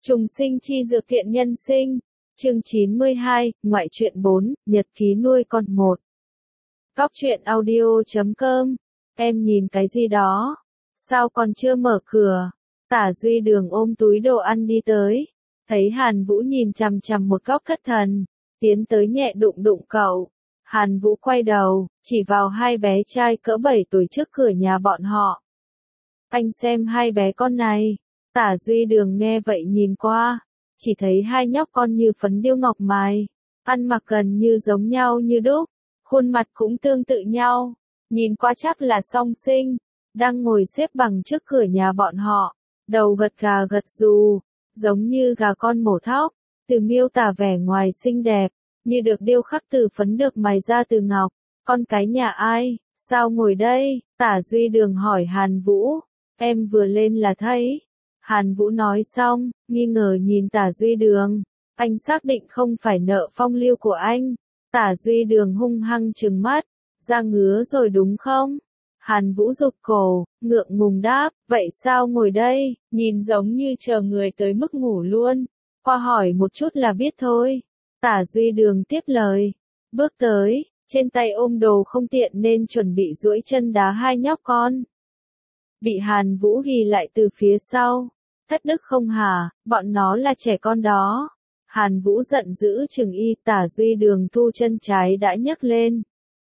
Trùng sinh chi dược thiện nhân sinh. Chương 92, ngoại truyện 4, nhật ký nuôi con 1. Góc truyện audio.com. Em nhìn cái gì đó? Sao còn chưa mở cửa? Tả Duy Đường ôm túi đồ ăn đi tới. Thấy Hàn Vũ nhìn chằm chằm một góc thất thần. Tiến tới nhẹ đụng đụng cậu. Hàn Vũ quay đầu, chỉ vào hai bé trai cỡ 7 tuổi trước cửa nhà bọn họ. Anh xem hai bé con này. Tả Duy Đường nghe vậy nhìn qua, chỉ thấy hai nhóc con như phấn điêu ngọc mài, ăn mặc gần như giống nhau như đúc, khuôn mặt cũng tương tự nhau, nhìn qua chắc là song sinh, đang ngồi xếp bằng trước cửa nhà bọn họ, đầu gật gà gật gù, giống như gà con mổ thóc, từ miêu tả vẻ ngoài xinh đẹp, như được điêu khắc từ phấn được mài ra từ ngọc. Con cái nhà ai, sao ngồi đây? Tả Duy Đường hỏi Hàn Vũ. Em vừa lên là thấy. Hàn Vũ nói xong, nghi ngờ nhìn Tả Duy Đường. Anh xác định không phải nợ phong lưu của anh. Tả Duy Đường hung hăng trừng mắt. Da ngứa rồi đúng không? Hàn Vũ rụt cổ, ngượng ngùng đáp, vậy sao ngồi đây, nhìn giống như chờ người tới mức ngủ luôn. Qua hỏi một chút là biết thôi. Tả Duy Đường tiếp lời. Bước tới, trên tay ôm đồ không tiện nên chuẩn bị duỗi chân đá hai nhóc con. Bị Hàn Vũ ghi lại từ phía sau. Thất đức không hả, bọn nó là trẻ con đó. Hàn Vũ giận dữ chừng y. Tả Duy Đường thu chân trái đã nhấc lên.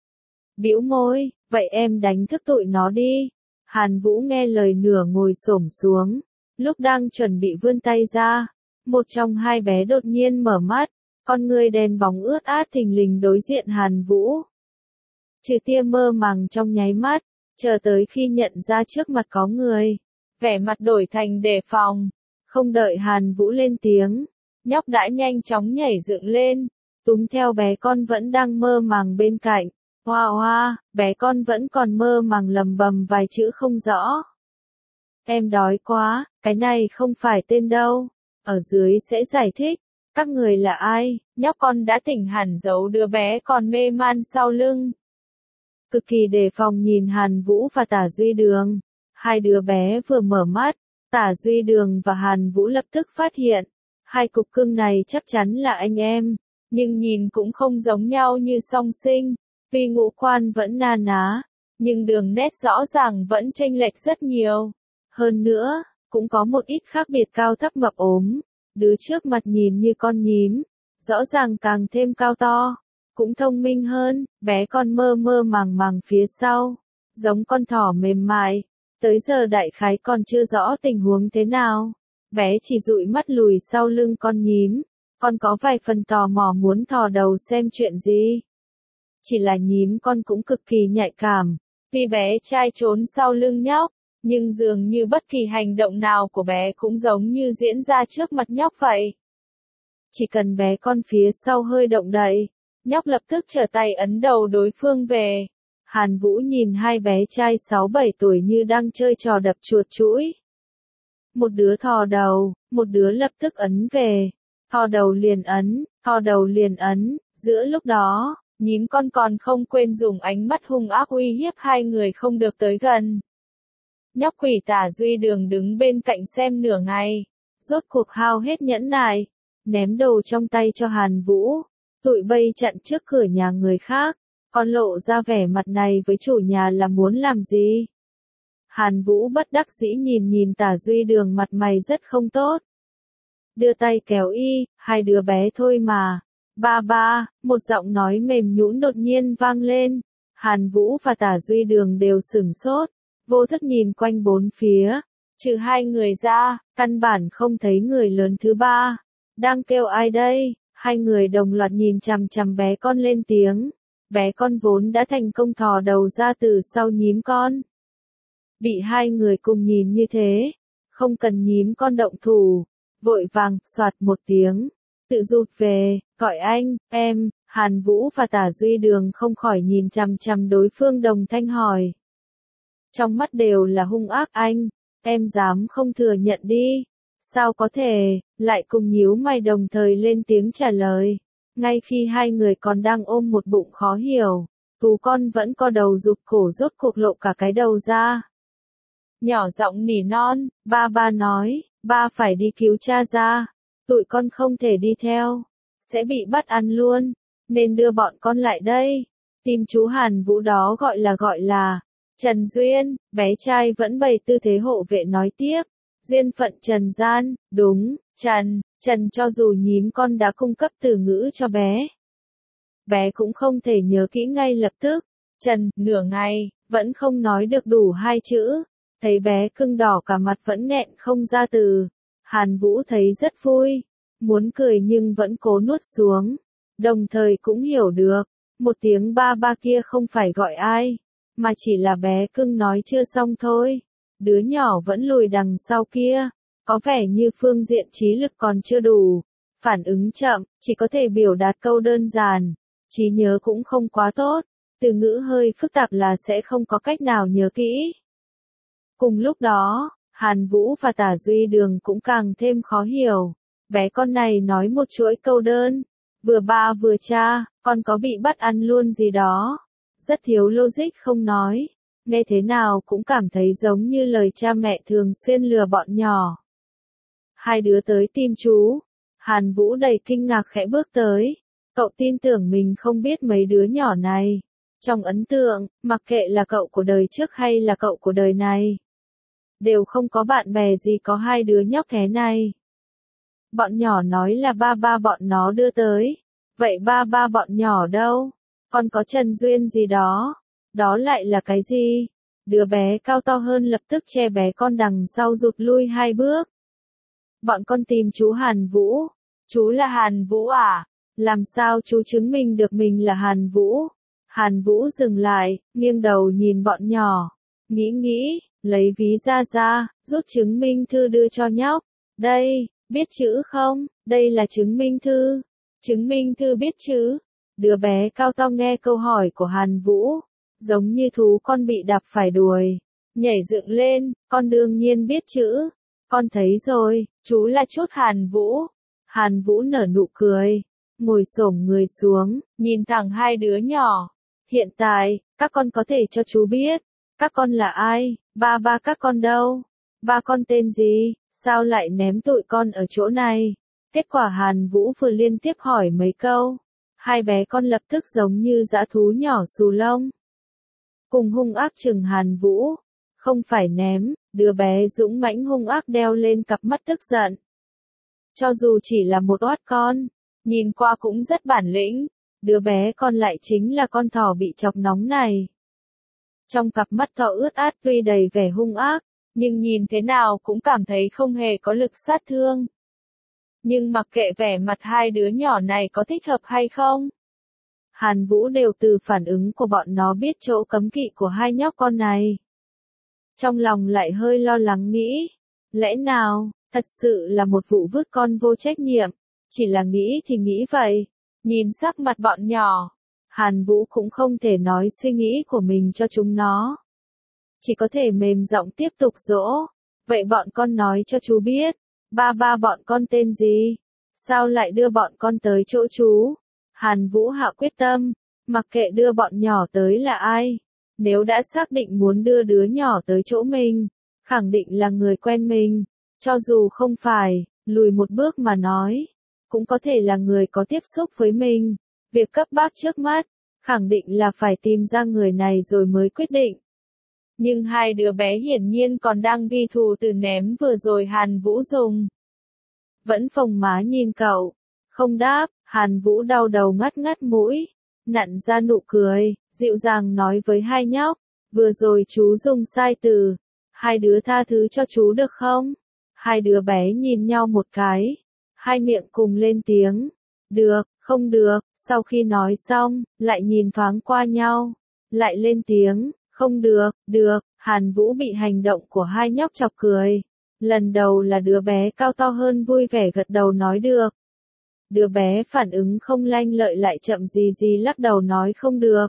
Bĩu môi, vậy em đánh thức tụi nó đi. Hàn Vũ nghe lời nửa ngồi xổm xuống. Lúc đang chuẩn bị vươn tay ra, một trong hai bé đột nhiên mở mắt. Con người đen bóng ướt át thình lình đối diện Hàn Vũ. Trừ tia mơ màng trong nháy mắt, chờ tới khi nhận ra trước mặt có người. Vẻ mặt đổi thành đề phòng. Không đợi Hàn Vũ lên tiếng, nhóc đã nhanh chóng nhảy dựng lên, túm theo bé con vẫn đang mơ màng bên cạnh. Hoa hoa, bé con vẫn còn mơ màng lầm bầm vài chữ không rõ. Em đói quá, cái này không phải tên đâu. Ở dưới sẽ giải thích. Các người là ai? Nhóc con đã tỉnh hẳn giấu đứa bé còn mê man sau lưng. Cực kỳ đề phòng nhìn Hàn Vũ và Tả Duy Đường. Hai đứa bé vừa mở mắt, Tả Duy Đường và Hàn Vũ lập tức phát hiện. Hai cục cưng này chắc chắn là anh em, nhưng nhìn cũng không giống nhau như song sinh. Vì ngũ quan vẫn na ná, nhưng đường nét rõ ràng vẫn chênh lệch rất nhiều. Hơn nữa, cũng có một ít khác biệt cao thấp mập ốm. Đứa trước mặt nhìn như con nhím, rõ ràng càng thêm cao to, cũng thông minh hơn, bé con mơ mơ màng màng phía sau, giống con thỏ mềm mại. Tới giờ đại khái còn chưa rõ tình huống thế nào, bé chỉ dụi mắt lùi sau lưng con nhím, con có vài phần tò mò muốn thò đầu xem chuyện gì. Chỉ là nhím con cũng cực kỳ nhạy cảm, vì bé trai trốn sau lưng nhóc. Nhưng dường như bất kỳ hành động nào của bé cũng giống như diễn ra trước mặt nhóc vậy. Chỉ cần bé con phía sau hơi động đậy, nhóc lập tức trở tay ấn đầu đối phương về. Hàn Vũ nhìn hai bé trai 6-7 tuổi như đang chơi trò đập chuột chũi. Một đứa thò đầu, một đứa lập tức ấn về. Thò đầu liền ấn, thò đầu liền ấn, giữa lúc đó, nhím con còn không quên dùng ánh mắt hung ác uy hiếp hai người không được tới gần. Nhóc quỷ Tả Duy Đường đứng bên cạnh xem nửa ngày, rốt cuộc hao hết nhẫn nại, ném đồ trong tay cho Hàn Vũ, tụi bây chặn trước cửa nhà người khác, còn lộ ra vẻ mặt này với chủ nhà là muốn làm gì? Hàn Vũ bất đắc dĩ nhìn Tả Duy Đường mặt mày rất không tốt. Đưa tay kéo y, hai đứa bé thôi mà. Ba ba, một giọng nói mềm nhũn đột nhiên vang lên, Hàn Vũ và Tả Duy Đường đều sửng sốt. Vô thức nhìn quanh bốn phía, trừ hai người ra, căn bản không thấy người lớn thứ ba. Đang kêu ai đây? Hai người đồng loạt nhìn chằm chằm bé con lên tiếng. Bé con vốn đã thành công thò đầu ra từ sau nhím con. Bị hai người cùng nhìn như thế, không cần nhím con động thủ, vội vàng, soạt một tiếng, tự rụt về, gọi anh, em. Hàn Vũ và Tả Duy Đường không khỏi nhìn chằm chằm đối phương đồng thanh hỏi. Trong mắt đều là hung ác anh, em dám không thừa nhận đi. Sao có thể, lại cùng nhíu mày đồng thời lên tiếng trả lời. Ngay khi hai người còn đang ôm một bụng khó hiểu, tú con vẫn co đầu rụt cổ rốt cuộc lộ cả cái đầu ra. Nhỏ giọng nỉ non, ba ba nói, ba phải đi cứu cha ra, tụi con không thể đi theo, sẽ bị bắt ăn luôn, nên đưa bọn con lại đây. Tim chú Hàn Vũ đó gọi là Trần Duyên, bé trai vẫn bày tư thế hộ vệ nói tiếp, duyên phận trần gian, đúng, Trần cho dù nhím con đã cung cấp từ ngữ cho bé. Bé cũng không thể nhớ kỹ ngay lập tức, Trần, nửa ngày, vẫn không nói được đủ 2 chữ, thấy bé cưng đỏ cả mặt vẫn nghẹn không ra từ. Hàn Vũ thấy rất vui, muốn cười nhưng vẫn cố nuốt xuống, đồng thời cũng hiểu được, một tiếng ba ba kia không phải gọi ai, mà chỉ là bé cưng nói chưa xong thôi. Đứa nhỏ vẫn lùi đằng sau kia, có vẻ như phương diện trí lực còn chưa đủ, phản ứng chậm, chỉ có thể biểu đạt câu đơn giản, trí nhớ cũng không quá tốt, từ ngữ hơi phức tạp là sẽ không có cách nào nhớ kỹ. Cùng lúc đó, Hàn Vũ và Tả Duy Đường cũng càng thêm khó hiểu, bé con này nói một chuỗi câu đơn, vừa ba vừa cha, con có bị bắt ăn luôn gì đó, rất thiếu logic không nói, nghe thế nào cũng cảm thấy giống như lời cha mẹ thường xuyên lừa bọn nhỏ. 2 đứa tới tìm chú, Hàn Vũ đầy kinh ngạc khẽ bước tới, cậu tin tưởng mình không biết mấy đứa nhỏ này, trong ấn tượng, mặc kệ là cậu của đời trước hay là cậu của đời này, đều không có bạn bè gì có 2 đứa nhóc thế này. Bọn nhỏ nói là ba ba bọn nó đưa tới, vậy ba ba bọn nhỏ đâu? Còn có Trần Duyên gì đó? Đó lại là cái gì? Đứa bé cao to hơn lập tức che bé con đằng sau rụt lui 2 bước. Bọn con tìm chú Hàn Vũ. Chú là Hàn Vũ à? Làm sao chú chứng minh được mình là Hàn Vũ? Hàn Vũ dừng lại, nghiêng đầu nhìn bọn nhỏ. Nghĩ, lấy ví ra, rút chứng minh thư đưa cho nhóc. Đây, biết chữ không? Đây là chứng minh thư. Chứng minh thư biết chữ. Đứa bé cao to nghe câu hỏi của Hàn Vũ, giống như thú con bị đạp phải đuôi, nhảy dựng lên, con đương nhiên biết chữ. Con thấy rồi, chú là chút Hàn Vũ. Hàn Vũ nở nụ cười, ngồi xổm người xuống, nhìn thẳng 2 đứa nhỏ. Hiện tại, các con có thể cho chú biết, các con là ai, ba các con đâu, ba con tên gì, sao lại ném tụi con ở chỗ này. Kết quả Hàn Vũ vừa liên tiếp hỏi mấy câu, 2 bé con lập tức giống như dã thú nhỏ xù lông. Cùng hung ác chừng Hàn Vũ, không phải ném, đứa bé dũng mãnh hung ác đeo lên cặp mắt tức giận. Cho dù chỉ là một oát con, nhìn qua cũng rất bản lĩnh, đứa bé còn lại chính là con thỏ bị chọc nóng này. Trong cặp mắt thỏ ướt át tuy đầy vẻ hung ác, nhưng nhìn thế nào cũng cảm thấy không hề có lực sát thương. Nhưng mặc kệ vẻ mặt 2 đứa nhỏ này có thích hợp hay không, Hàn Vũ đều từ phản ứng của bọn nó biết chỗ cấm kỵ của 2 nhóc con này. Trong lòng lại hơi lo lắng nghĩ, lẽ nào, thật sự là một vụ vứt con vô trách nhiệm, chỉ là nghĩ thì nghĩ vậy. Nhìn sắc mặt bọn nhỏ, Hàn Vũ cũng không thể nói suy nghĩ của mình cho chúng nó. Chỉ có thể mềm giọng tiếp tục dỗ, vậy bọn con nói cho chú biết, ba bọn con tên gì? Sao lại đưa bọn con tới chỗ chú? Hàn Vũ hạ quyết tâm, mặc kệ đưa bọn nhỏ tới là ai, nếu đã xác định muốn đưa đứa nhỏ tới chỗ mình, khẳng định là người quen mình, cho dù không phải, lùi một bước mà nói, cũng có thể là người có tiếp xúc với mình. Việc cấp bách trước mắt, khẳng định là phải tìm ra người này rồi mới quyết định. Nhưng 2 đứa bé hiển nhiên còn đang ghi thù từ ném vừa rồi Hàn Vũ dùng. Vẫn phồng má nhìn cậu, không đáp, Hàn Vũ đau đầu ngắt mũi, nặn ra nụ cười, dịu dàng nói với 2 nhóc, vừa rồi chú dùng sai từ, 2 đứa tha thứ cho chú được không? 2 đứa bé nhìn nhau một cái, 2 miệng cùng lên tiếng, được, không được, sau khi nói xong, lại nhìn thoáng qua nhau, lại lên tiếng, không được, được. Hàn Vũ bị hành động của 2 nhóc chọc cười. Lần đầu là đứa bé cao to hơn vui vẻ gật đầu nói được. Đứa bé phản ứng không lanh lợi lại chậm gì lắc đầu nói không được.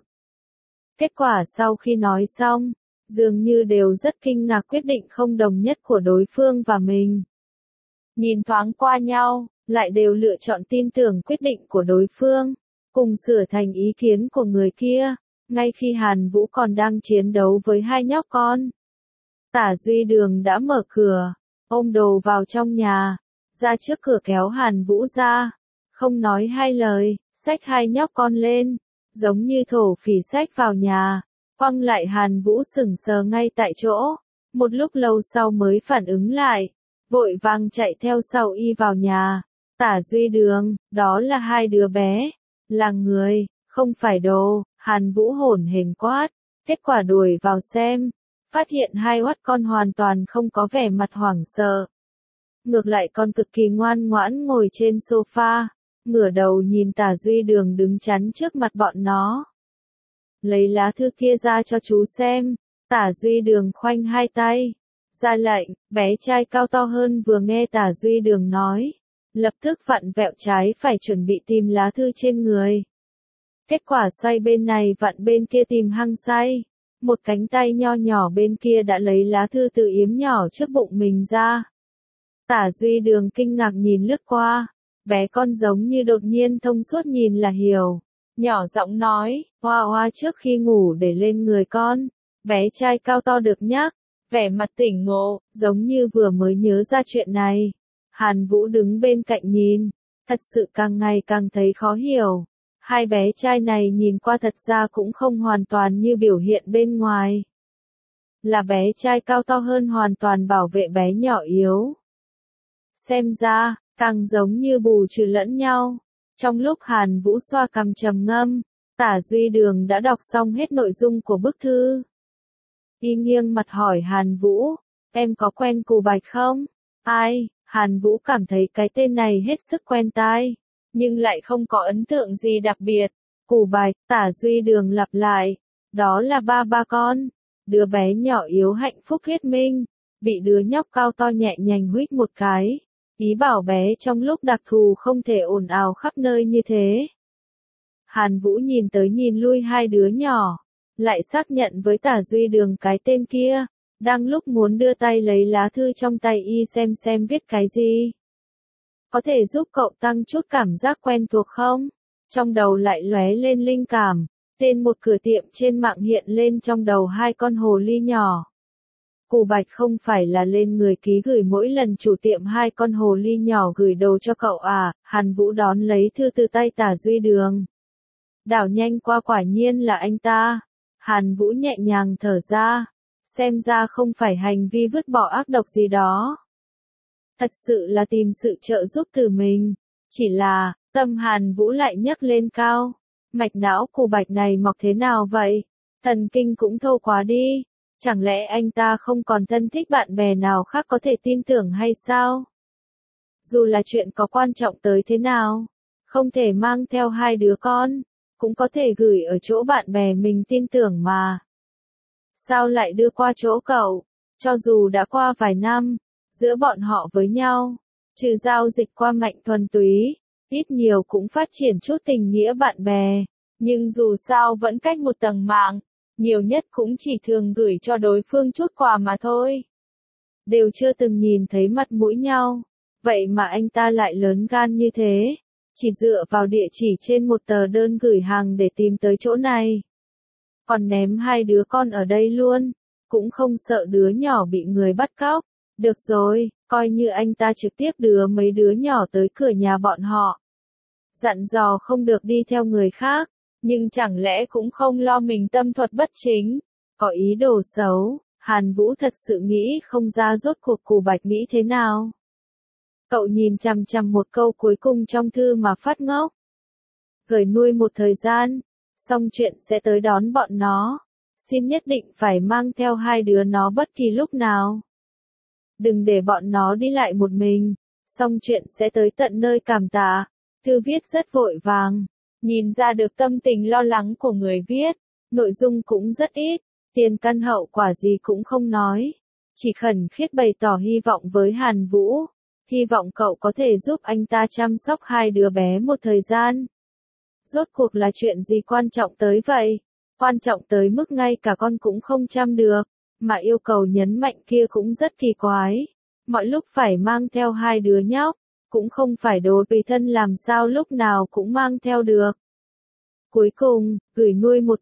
Kết quả sau khi nói xong, dường như đều rất kinh ngạc quyết định không đồng nhất của đối phương và mình. Nhìn thoáng qua nhau, lại đều lựa chọn tin tưởng quyết định của đối phương, cùng sửa thành ý kiến của người kia, ngay khi Hàn Vũ còn đang chiến đấu với 2 nhóc con. Tả Duy Đường đã mở cửa, ôm đồ vào trong nhà, ra trước cửa kéo Hàn Vũ ra, không nói hai lời, xách hai nhóc con lên, giống như thổ phỉ xách vào nhà, quăng lại Hàn Vũ sững sờ ngay tại chỗ, một lúc lâu sau mới phản ứng lại, vội vàng chạy theo sau y vào nhà. Tả Duy Đường, đó là hai đứa bé, là người, không phải đồ, Hàn Vũ hổn hển quát, kết quả đuổi vào xem, phát hiện hai oát con hoàn toàn không có vẻ mặt hoảng sợ. Ngược lại con cực kỳ ngoan ngoãn ngồi trên sofa, ngửa đầu nhìn Tả Duy Đường đứng chắn trước mặt bọn nó. Lấy lá thư kia ra cho chú xem, Tả Duy Đường khoanh hai tay, ra lệnh, bé trai cao to hơn vừa nghe Tả Duy Đường nói, lập tức vặn vẹo trái phải chuẩn bị tìm lá thư trên người. Kết quả xoay bên này vặn bên kia tìm hăng say, một cánh tay nho nhỏ bên kia đã lấy lá thư từ yếm nhỏ trước bụng mình ra. Tả Duy Đường kinh ngạc nhìn lướt qua, bé con giống như đột nhiên thông suốt nhìn là hiểu, nhỏ giọng nói, Hoa Hoa trước khi ngủ để lên người con, bé trai cao to được nhắc, vẻ mặt tỉnh ngộ, giống như vừa mới nhớ ra chuyện này. Hàn Vũ đứng bên cạnh nhìn, thật sự càng ngày càng thấy khó hiểu. Hai bé trai này nhìn qua thật ra cũng không hoàn toàn như biểu hiện bên ngoài. Là bé trai cao to hơn hoàn toàn bảo vệ bé nhỏ yếu. Xem ra, càng giống như bù trừ lẫn nhau. Trong lúc Hàn Vũ xoa cằm trầm ngâm, Tả Duy Đường đã đọc xong hết nội dung của bức thư. Y nghiêng mặt hỏi Hàn Vũ, em có quen Cù Bạch không? Ai? Hàn Vũ cảm thấy cái tên này hết sức quen tai, nhưng lại không có ấn tượng gì đặc biệt. Cù Bạch, Tả Duy Đường lặp lại, đó là ba con, đứa bé nhỏ yếu hạnh phúc huyết minh, bị đứa nhóc cao to nhẹ nhàng huých một cái, ý bảo bé trong lúc đặc thù không thể ồn ào khắp nơi như thế. Hàn Vũ nhìn tới nhìn lui hai đứa nhỏ, lại xác nhận với Tả Duy Đường cái tên kia. Đang lúc muốn đưa tay lấy lá thư trong tay y xem viết cái gì. Có thể giúp cậu tăng chút cảm giác quen thuộc không? Trong đầu lại lóe lên linh cảm, tên một cửa tiệm trên mạng hiện lên trong đầu hai con hồ ly nhỏ. Cù Bạch không phải là lên người ký gửi mỗi lần chủ tiệm hai con hồ ly nhỏ gửi đồ cho cậu à? Hàn Vũ đón lấy thư từ tay Tả Duy Đường. Đảo nhanh qua quả nhiên là anh ta. Hàn Vũ nhẹ nhàng thở ra. Xem ra không phải hành vi vứt bỏ ác độc gì đó. Thật sự là tìm sự trợ giúp từ mình. Chỉ là, tâm Hàn Vũ lại nhấc lên cao. Mạch não Cù Bạch này mọc thế nào vậy? Thần kinh cũng thô quá đi. Chẳng lẽ anh ta không còn thân thích bạn bè nào khác có thể tin tưởng hay sao? Dù là chuyện có quan trọng tới thế nào, không thể mang theo hai đứa con, cũng có thể gửi ở chỗ bạn bè mình tin tưởng mà. Sao lại đưa qua chỗ cậu? Cho dù đã qua vài năm, giữa bọn họ với nhau, trừ giao dịch qua mạnh thuần túy, ít nhiều cũng phát triển chút tình nghĩa bạn bè, nhưng dù sao vẫn cách một tầng mạng, nhiều nhất cũng chỉ thường gửi cho đối phương chút quà mà thôi. Đều chưa từng nhìn thấy mặt mũi nhau, vậy mà anh ta lại lớn gan như thế, chỉ dựa vào địa chỉ trên một tờ đơn gửi hàng để tìm tới chỗ này. Còn ném hai đứa con ở đây luôn, cũng không sợ đứa nhỏ bị người bắt cóc. Được rồi, coi như anh ta trực tiếp đưa mấy đứa nhỏ tới cửa nhà bọn họ. Dặn dò không được đi theo người khác, nhưng chẳng lẽ cũng không lo mình tâm thuật bất chính, có ý đồ xấu. Hàn Vũ thật sự nghĩ không ra rốt cuộc Cù Bạch nghĩ thế nào. Cậu nhìn chằm chằm một câu cuối cùng trong thư mà phát ngốc. Gửi nuôi một thời gian, xong chuyện sẽ tới đón bọn nó. Xin nhất định phải mang theo hai đứa nó bất kỳ lúc nào. Đừng để bọn nó đi lại một mình, xong chuyện sẽ tới tận nơi cảm tạ. Thư viết rất vội vàng, nhìn ra được tâm tình lo lắng của người viết, nội dung cũng rất ít, tiền căn hậu quả gì cũng không nói. Chỉ khẩn khiết bày tỏ hy vọng với Hàn Vũ, hy vọng cậu có thể giúp anh ta chăm sóc hai đứa bé một thời gian. Rốt cuộc là chuyện gì quan trọng tới vậy? Quan trọng tới mức ngay cả con cũng không chăm được, mà yêu cầu nhấn mạnh kia cũng rất kỳ quái. Mọi lúc phải mang theo hai đứa nhóc, cũng không phải đồ tùy thân làm sao lúc nào cũng mang theo được. Cuối cùng, gửi nuôi một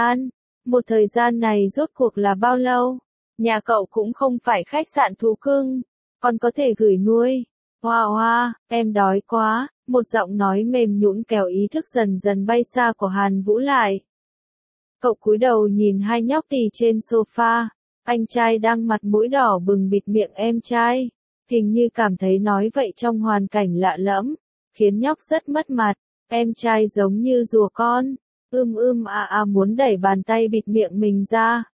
thời gian này rốt cuộc là bao lâu? Nhà cậu cũng không phải khách sạn thú cưng, con có thể gửi nuôi. Hoa hoa, em đói quá, một giọng nói mềm nhũn kéo ý thức dần dần bay xa của Hàn Vũ lại. Cậu cúi đầu nhìn hai nhóc tì trên sofa, anh trai đang mặt mũi đỏ bừng bịt miệng em trai, hình như cảm thấy nói vậy trong hoàn cảnh lạ lẫm, khiến nhóc rất mất mặt, em trai giống như rùa con, muốn đẩy bàn tay bịt miệng mình ra.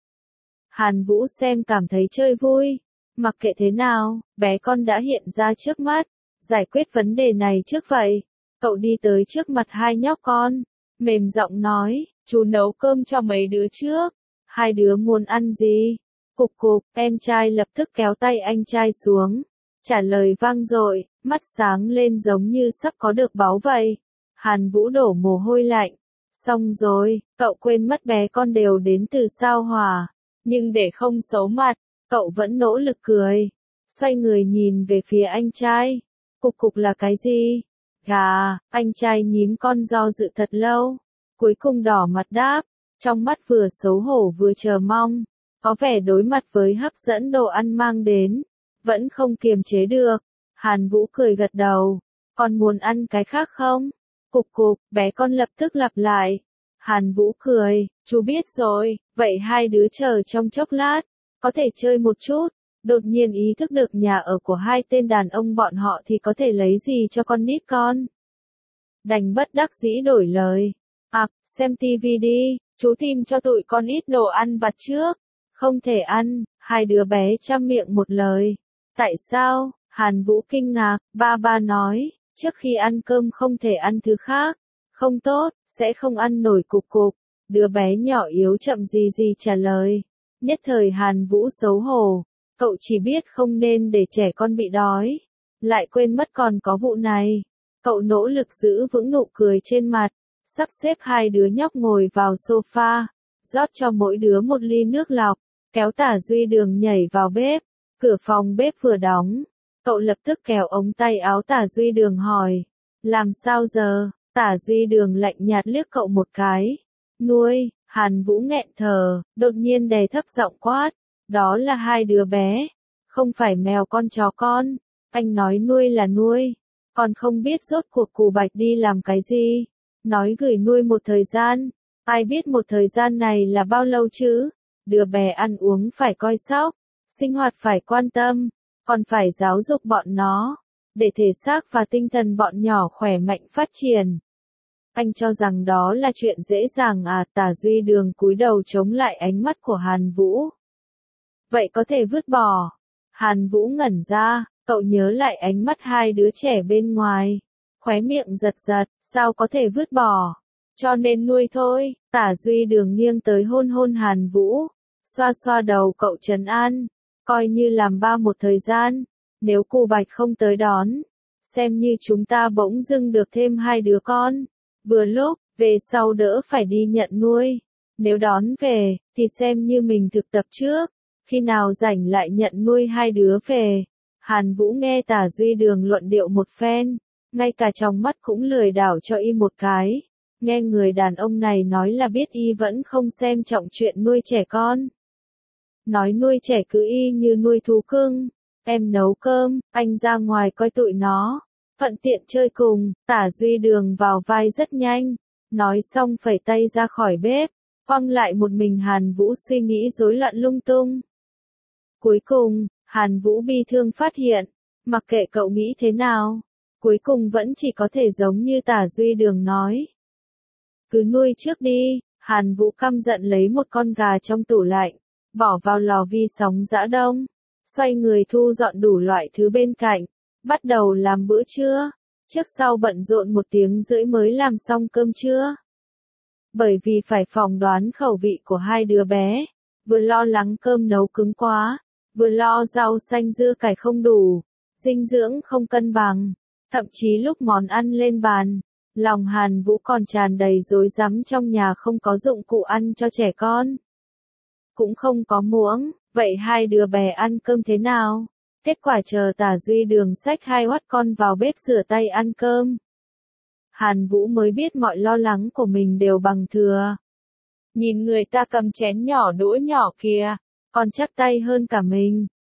Hàn Vũ xem cảm thấy chơi vui, mặc kệ thế nào, bé con đã hiện ra trước mắt, giải quyết vấn đề này trước vậy. Cậu đi tới trước mặt hai nhóc con, mềm giọng nói, chú nấu cơm cho mấy đứa trước, hai đứa muốn ăn gì? Cục cục, em trai lập tức kéo tay anh trai xuống, trả lời vang dội, mắt sáng lên giống như sắp có được báu vậy. Hàn Vũ đổ mồ hôi lạnh, xong rồi, cậu quên mất bé con đều đến từ sao Hỏa, nhưng để không xấu mặt, cậu vẫn nỗ lực cười, xoay người nhìn về phía anh trai, cục cục là cái gì? Gà, anh trai nhím con do dự thật lâu, cuối cùng đỏ mặt đáp, trong mắt vừa xấu hổ vừa chờ mong, có vẻ đối mặt với hấp dẫn đồ ăn mang đến, vẫn không kiềm chế được. Hàn Vũ cười gật đầu, con muốn ăn cái khác không? Cục cục, bé con lập tức lặp lại. Hàn Vũ cười, chú biết rồi, vậy hai đứa chờ trong chốc lát, có thể chơi một chút. Đột nhiên ý thức được nhà ở của hai tên đàn ông bọn họ thì có thể lấy gì cho con nít con. Đành bất đắc dĩ đổi lời. Xem tivi đi, chú tìm cho tụi con ít đồ ăn vặt trước. Không thể ăn, hai đứa bé chăm miệng một lời. Tại sao? Hàn Vũ kinh ngạc, ba nói, trước khi ăn cơm không thể ăn thứ khác. Không tốt, sẽ không ăn nổi cục cục. Đứa bé nhỏ yếu chậm gì trả lời. Nhất thời Hàn Vũ xấu hổ. Cậu chỉ biết không nên để trẻ con bị đói. Lại quên mất còn có vụ này. Cậu nỗ lực giữ vững nụ cười trên mặt. Sắp xếp hai đứa nhóc ngồi vào sofa. Rót cho mỗi đứa một ly nước lọc. Kéo Tả Duy Đường nhảy vào bếp. Cửa phòng bếp vừa đóng. Cậu lập tức kéo ống tay áo Tả Duy Đường hỏi. Làm sao giờ? Tả Duy Đường lạnh nhạt liếc cậu một cái. Nuôi, Hàn Vũ nghẹn thở, đột nhiên đè thấp giọng quát. Đó là hai đứa bé, không phải mèo con chó con. Anh nói nuôi là nuôi, còn không biết rốt cuộc Cù Bạch đi làm cái gì. Nói gửi nuôi một thời gian, ai biết một thời gian này là bao lâu chứ. Đứa bé ăn uống phải coi sóc, sinh hoạt phải quan tâm, còn phải giáo dục bọn nó, để thể xác và tinh thần bọn nhỏ khỏe mạnh phát triển. Anh cho rằng đó là chuyện dễ dàng à? Tả Duy Đường cúi đầu chống lại ánh mắt của Hàn Vũ. Vậy có thể vứt bỏ. Hàn Vũ ngẩn ra, cậu nhớ lại ánh mắt hai đứa trẻ bên ngoài. Khóe miệng giật, sao có thể vứt bỏ? Cho nên nuôi thôi. Tả Duy Đường nghiêng tới hôn Hàn Vũ. Xoa đầu cậu trấn an. Coi như làm ba một thời gian. Nếu Cù Bạch không tới đón, xem như chúng ta bỗng dưng được thêm hai đứa con. Vừa lúc, về sau đỡ phải đi nhận nuôi. Nếu đón về, thì xem như mình thực tập trước. Khi nào rảnh lại nhận nuôi hai đứa về. Hàn Vũ nghe Tả Duy Đường luận điệu một phen, ngay cả trong mắt cũng lười đảo cho y một cái. Nghe người đàn ông này nói là biết y vẫn không xem trọng chuyện nuôi trẻ con. Nói nuôi trẻ cứ y như nuôi thú cưng. Em nấu cơm, anh ra ngoài coi tụi nó. Thuận tiện chơi cùng. Tả Duy Đường vào vai rất nhanh. Nói xong phẩy tay ra khỏi bếp. Quăng lại một mình Hàn Vũ suy nghĩ rối loạn lung tung. Cuối cùng, Hàn Vũ bi thương phát hiện, mặc kệ cậu nghĩ thế nào, cuối cùng vẫn chỉ có thể giống như Tả Duy Đường nói. Cứ nuôi trước đi. Hàn Vũ căm giận lấy một con gà trong tủ lạnh, bỏ vào lò vi sóng giã đông, xoay người thu dọn đủ loại thứ bên cạnh, bắt đầu làm bữa trưa. Trước sau bận rộn 1 tiếng rưỡi mới làm xong cơm trưa. Bởi vì phải phỏng đoán khẩu vị của hai đứa bé, vừa lo lắng cơm nấu cứng quá, vừa lo rau xanh dưa cải không đủ, dinh dưỡng không cân bằng, thậm chí lúc món ăn lên bàn, lòng Hàn Vũ còn tràn đầy rối rắm. Trong nhà không có dụng cụ ăn cho trẻ con, cũng không có muỗng, vậy hai đứa bé ăn cơm thế nào? Kết quả chờ Tả Duy Đường xách 2 oát con vào bếp rửa tay ăn cơm. Hàn Vũ mới biết mọi lo lắng của mình đều bằng thừa. Nhìn người ta cầm chén nhỏ đũa nhỏ kìa, còn chắc tay hơn cả mình.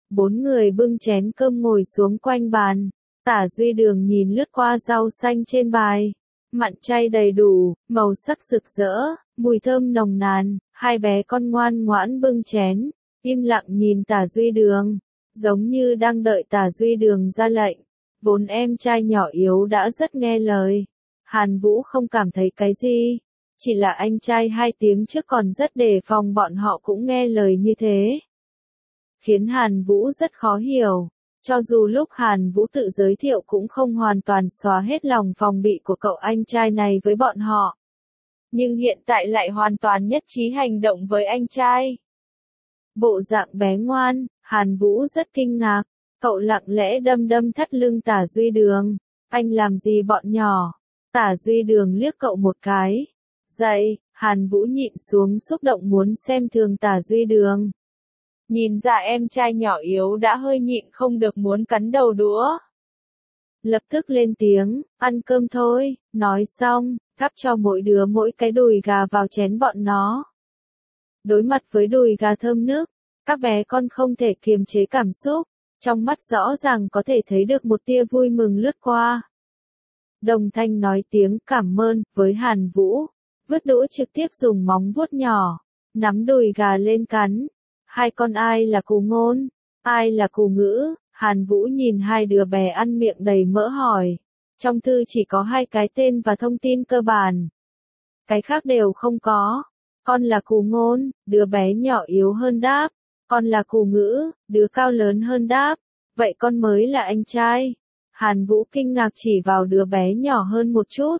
4 người bưng chén cơm ngồi xuống quanh bàn. Tả Duy Đường nhìn lướt qua rau xanh trên bài. Mặn chay đầy đủ, màu sắc rực rỡ, mùi thơm nồng nàn. Hai bé con ngoan ngoãn bưng chén, im lặng nhìn Tả Duy Đường, giống như đang đợi Tả Duy Đường ra lệnh. Vốn em trai nhỏ yếu đã rất nghe lời. Hàn Vũ không cảm thấy cái gì. Chỉ là anh trai 2 tiếng trước còn rất đề phòng bọn họ cũng nghe lời như thế. Khiến Hàn Vũ rất khó hiểu. Cho dù lúc Hàn Vũ tự giới thiệu cũng không hoàn toàn xóa hết lòng phòng bị của cậu anh trai này với bọn họ. Nhưng hiện tại lại hoàn toàn nhất trí hành động với anh trai. Bộ dạng bé ngoan, Hàn Vũ rất kinh ngạc. Cậu lặng lẽ đâm đâm thắt lưng Tả Duy Đường. Anh làm gì bọn nhỏ? Tả Duy Đường liếc cậu một cái. Dậy, Hàn Vũ nhịn xuống xúc động muốn xem thường Tả Duy Đường. Nhìn ra em trai nhỏ yếu đã hơi nhịn không được muốn cắn đầu đũa. Lập tức lên tiếng, ăn cơm thôi, nói xong, gắp cho mỗi đứa mỗi cái đùi gà vào chén bọn nó. Đối mặt với đùi gà thơm nước, các bé con không thể kiềm chế cảm xúc, trong mắt rõ ràng có thể thấy được một tia vui mừng lướt qua. Đồng thanh nói tiếng cảm ơn với Hàn Vũ, vứt đũa trực tiếp dùng móng vuốt nhỏ, nắm đùi gà lên cắn. Hai con ai là Cù Ngôn, ai là Cù Ngữ? Hàn Vũ nhìn hai đứa bé ăn miệng đầy mỡ hỏi. Trong thư chỉ có 2 cái tên và thông tin cơ bản. Cái khác đều không có. Con là Cù Ngôn, đứa bé nhỏ yếu hơn đáp. Con là Cù Ngữ, đứa cao lớn hơn đáp. Vậy con mới là anh trai. Hàn Vũ kinh ngạc chỉ vào đứa bé nhỏ hơn một chút.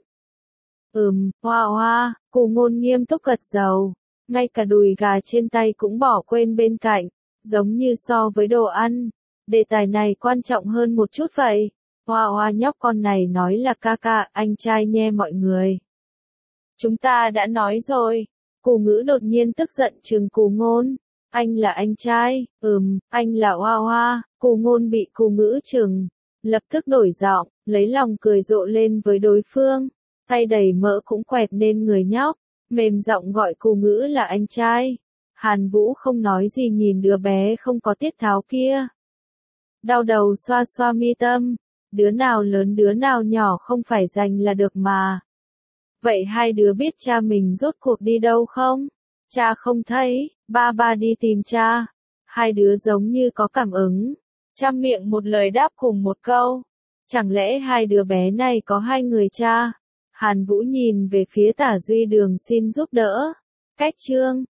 Hoa hoa, Cù Ngôn nghiêm túc gật đầu. Ngay cả đùi gà trên tay cũng bỏ quên bên cạnh, giống như so với đồ ăn. Đề tài này quan trọng hơn một chút vậy. Hoa hoa nhóc con này nói là ca ca, anh trai nhe mọi người. Chúng ta đã nói rồi. Cù Ngữ đột nhiên tức giận trừng Cù Ngôn. Anh là anh trai, anh là Hoa hoa. Cù Ngôn bị Cù Ngữ trừng, lập tức đổi giọng, lấy lòng cười rộ lên với đối phương. Tay đầy mỡ cũng quẹt lên người nhóc, mềm giọng gọi Cù Ngữ là anh trai. Hàn Vũ không nói gì nhìn đứa bé không có tiết tháo kia. Đau đầu xoa xoa mi tâm, đứa nào lớn đứa nào nhỏ không phải giành là được mà. Vậy hai đứa biết cha mình rốt cuộc đi đâu không? Cha không thấy, ba đi tìm cha. Hai đứa giống như có cảm ứng, chăm miệng một lời đáp cùng một câu. Chẳng lẽ hai đứa bé này có 2 người cha? Hàn Vũ nhìn về phía Tả Duy Đường xin giúp đỡ. Cách chương